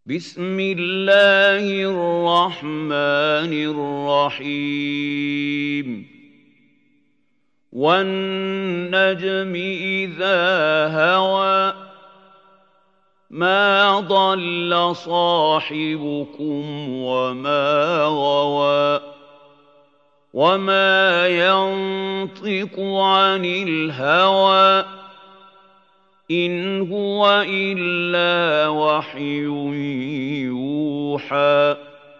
بسم الله الرحمن الرحيم والنجم إذا هوى ما ضل صاحبكم وما غوى وما ينطق عن الهوى إن هو إلا وحي يوحى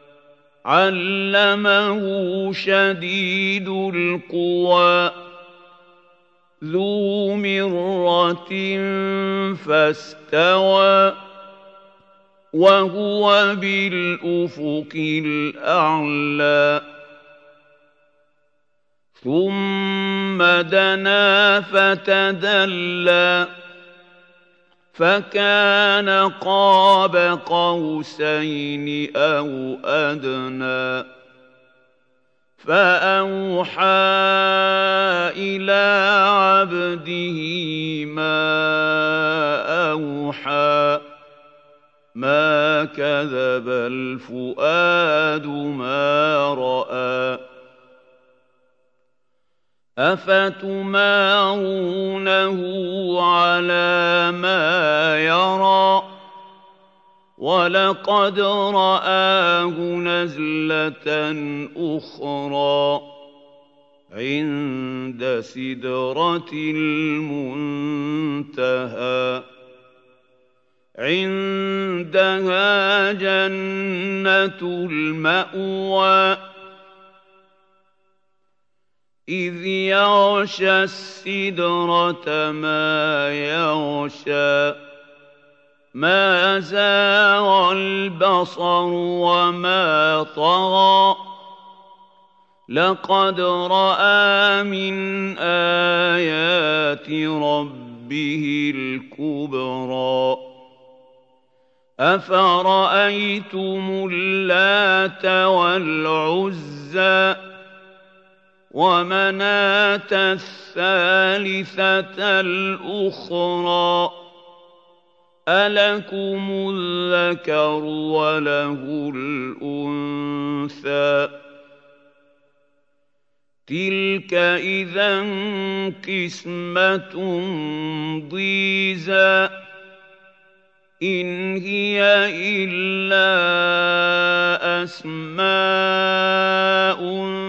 علمه شديد القوى ذو مرة فاستوى وهو بالأفق الأعلى ثم دنا فتدلى فكان قاب قوسين أو أدنى فأوحى إلى عبده ما أوحى ما كذب الفؤاد ما رأى أفتمارونه على ما يرى ولقد رآه نزلة أخرى عند سدرة المنتهى عندها جنة المأوى إذ يغشى السدرة ما يغشى ما زاغ البصر وما طغى لقد رأى من آيات ربه الكبرى أفرأيتم اللات والعزى ومناة الثالثة الأخرى ألكم الذكر وله الأنثى تلك إذا قسمة ضيزى إن هي إلا أسماء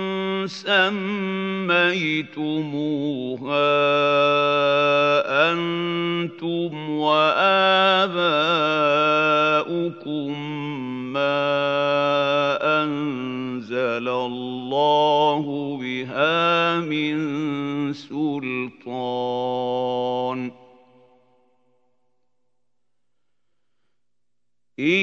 سميتموها أنتم وآباؤكم ما أنزل الله بها من سلطان إن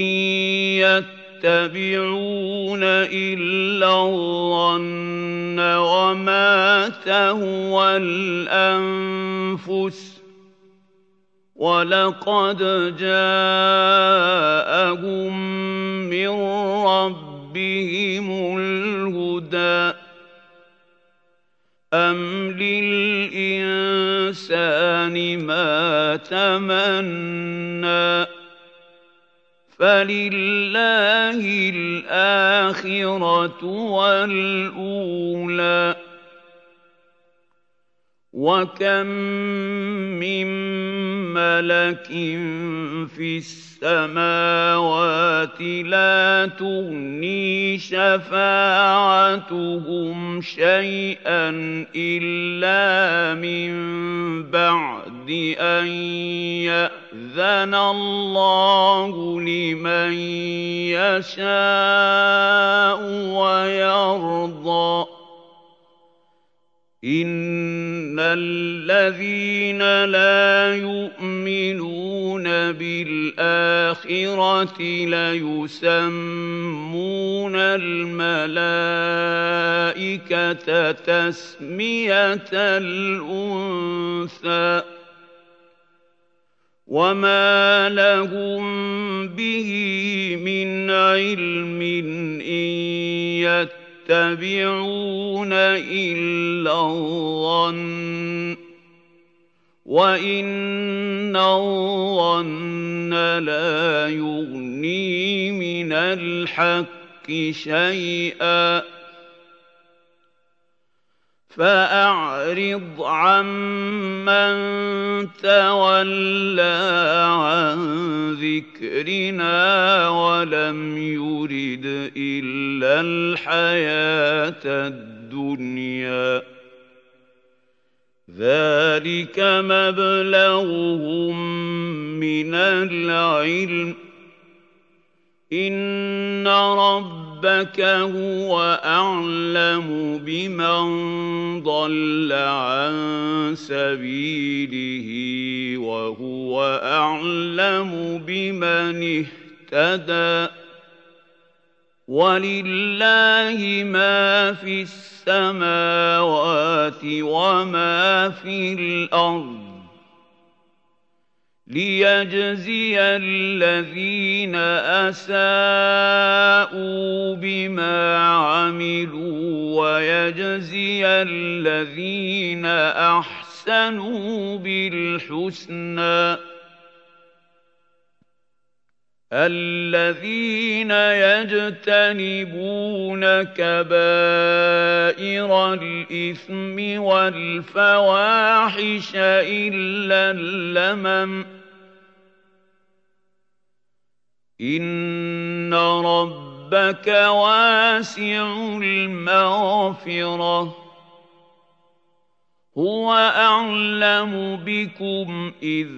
يتبعون إلا الظن وما تهوى الأنفس ولقد جاءهم من ربهم الهدى أم للإنسان ما تمنى فلله الآخرة والأولى وكم من ملك في السماوات لا تغني شفاعتهم شيئا إلا من بعد أن يأذن الله لمن يشاء ويرضى إن الذين لا يؤمنون بالآخرة ليسمون الملائكة تسمية الأنثى وما لهم به من علم إن يتبعون إلا الظن وإن الظن لا يغني من الحق شيئا فأعرض عمن تولى عن ذكرنا ولم يرد إلا الحياة الدنيا ذلك مبلغهم من العلم إن ربك هو أعلم بمن ضل عن سبيله وهو أعلم بمن اهتدى ولله ما في السماوات وما في الأرض ليجزي الذين أساءوا بما عملوا ويجزي الذين أحسنوا بالحسنى الذين يجتنبون كبائر الإثم والفواحش إلا اللمم إن ربك واسع المغفرة هو أعلم بكم إذ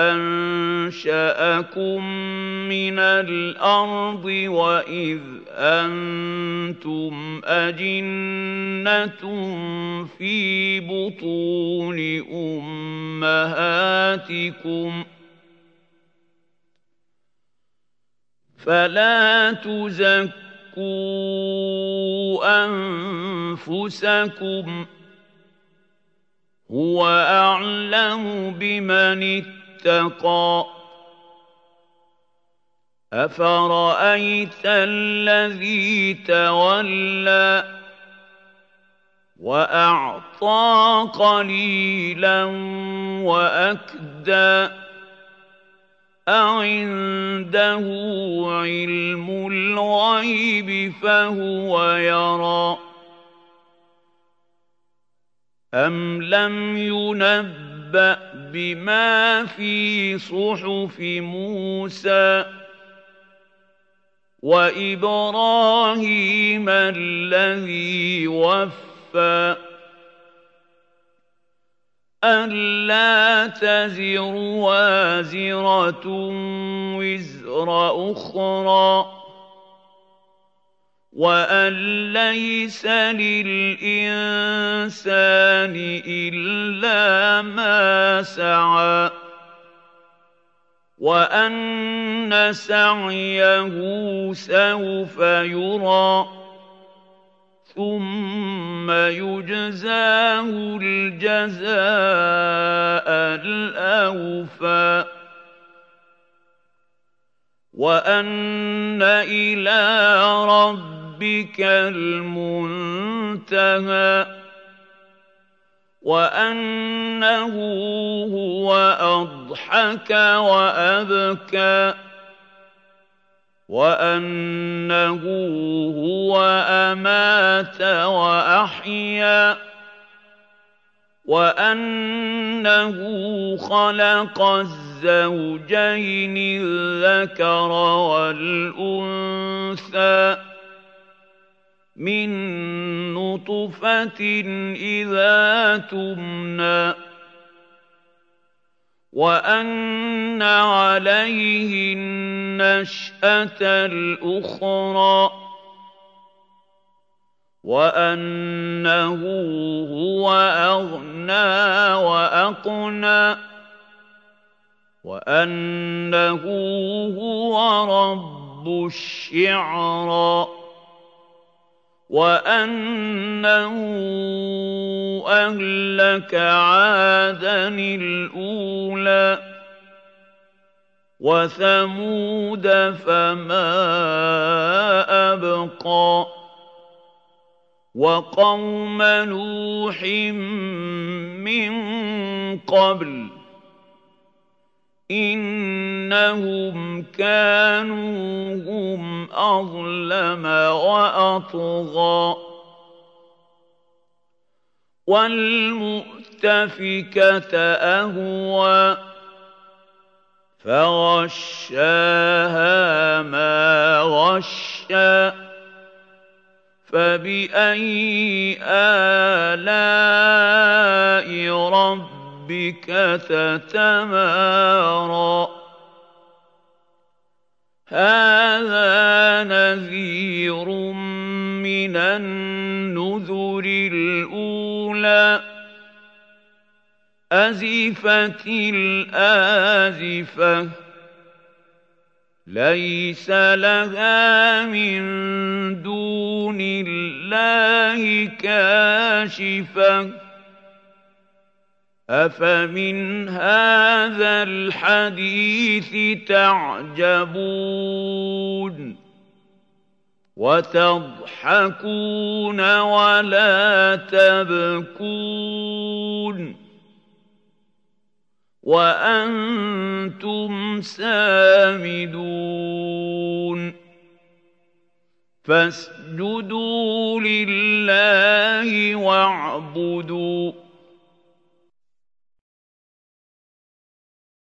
أنشأكم من الأرض وإذ أنتم أجنة في بطون أمهاتكم فلا تزكوا أنفسكم هو أعلم بمن اتقى أفرأيت الذي تولى وأعطى قليلا وأكدى أعنده علم الغيب فهو يرى أم لم ينبأ بما في صحف موسى وإبراهيم الذي وفى ألا تزر وازرة وزر أخرى وأن ليس للإنسان إلا ما سعى وأن سعيه سوف يرى ثم يجزاه الجزاء الأوفى وأن إلى ربك المنتهى وأنه هو أضحك وأبكى وأنه هو أمات وأحيا وأنه خلق الزوجين الذكر والأنثى من نطفة إذا تمنى وأن عليه النشأة الأخرى وأنه هو أغنى وأقنى وأنه هو رب الشعرى وأنه أهلك عادا الأولى وثمود فما أبقى وقوم نوح من قبل إِنَّهُمْ كَانُوا هُمْ أَظْلَمَ وَأَطْغَىٰ وَالْمُؤْتَفِكَةَ أَهْوَىٰ فَغَشَّاهَا مَا غَشَّىٰ فَبِأَيِّ آلَاءِ رَبِّكَ تَتَمَارَىٰ هَٰذَا نَذِيرٌ مِّنَ النُّذُرِ الْأُولَىٰ أَزِفَتِ الْآزِفَةُ لَيْسَ لَهَا مِن دُونِ اللَّهِ كَاشِفَةٌ أَفَمِنْ هَٰذَا الْحَدِيثِ تَعْجَبُونَ وَتَضْحَكُونَ وَلَا تَبْكُونَ وَأَنتُمْ سَامِدُونَ فَاسْجُدُوا لِلَّهِ وَاعْبُدُوا